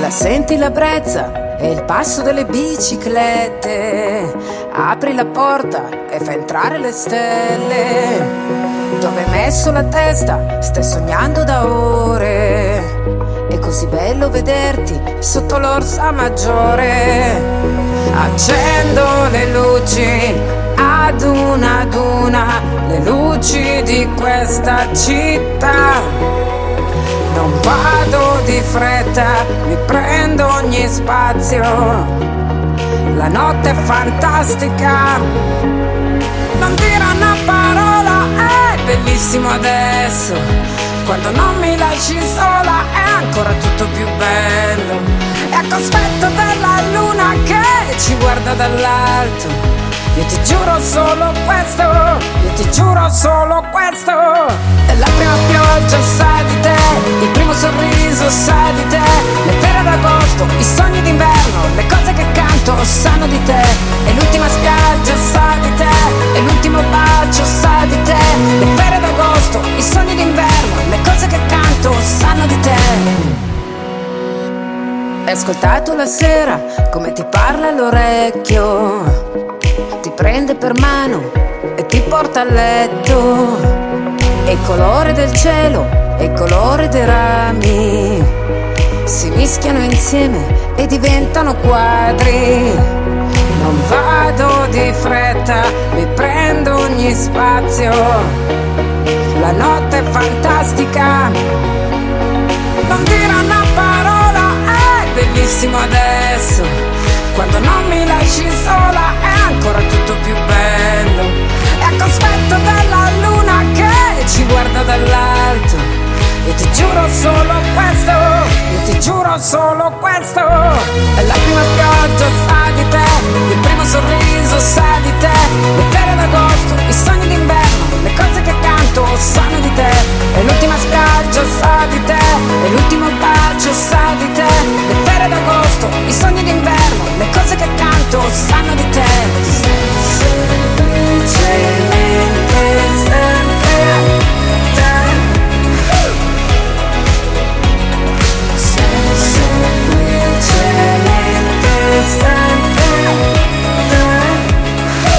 La senti la brezza e il passo delle biciclette. Apri la porta e fa entrare le stelle. Dove hai messo la testa stai sognando da ore. È così bello vederti sotto l'Orsa Maggiore. Accendo le luci ad una, le luci di questa città. Non vado di fretta, mi prendo ogni spazio. La notte è fantastica. Non dire una parola, è bellissimo adesso. Quando non mi lasci sola è ancora tutto più bello. E a cospetto della luna che ci guarda dall'alto. Io ti giuro solo questo, io ti giuro solo questo. E la prima pioggia sa di te, il primo sorriso sa di te, le fiere d'agosto, i sogni d'inverno, le cose che canto sanno di te. E l'ultima spiaggia sa di te, e l'ultimo bacio sa di te, le fiere d'agosto, i sogni d'inverno, le cose che canto sanno di te. Hai ascoltato la sera come ti parla all'orecchio, ti prende per mano e ti porta a letto. E il colore del cielo e il colore dei rami si mischiano insieme e diventano quadri. Non vado di fretta, mi prendo ogni spazio. La notte è fantastica. Non dire una parola, è bellissimo adesso. Quando non mi lasci sola è ancora tutto più bello. E a cospetto della luna che ci guarda dall'alto. Io ti giuro solo questo, io ti giuro solo questo. E la prima pioggia sa di te, il primo sorriso sa di te, le fiere d'agosto, i sogni d'inverno, le cose che canto sanno di te. E l'ultima spiaggia sa di te, e l'ultimo bacio sa di te, le fiere d'agosto, i sogni d'inverno, le cose che canto sanno di te. Semplicemente sempre te. Semplicemente sempre te.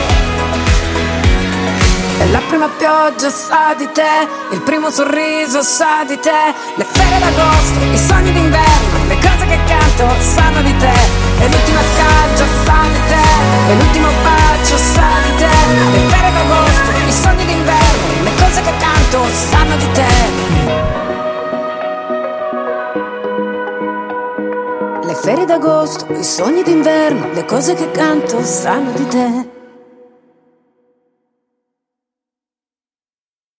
E la prima pioggia sa di te, il primo sorriso sa di te, le fiere d'agosto, i sogni d'inverno, le cose che canto sanno di te. E l'ultima spiaggia sa di te, e l'ultimo bacio sa di te, le fiere d'agosto, i sogni d'inverno, le cose che canto sanno di te. Le fiere d'agosto, i sogni d'inverno, le cose che canto sanno di te.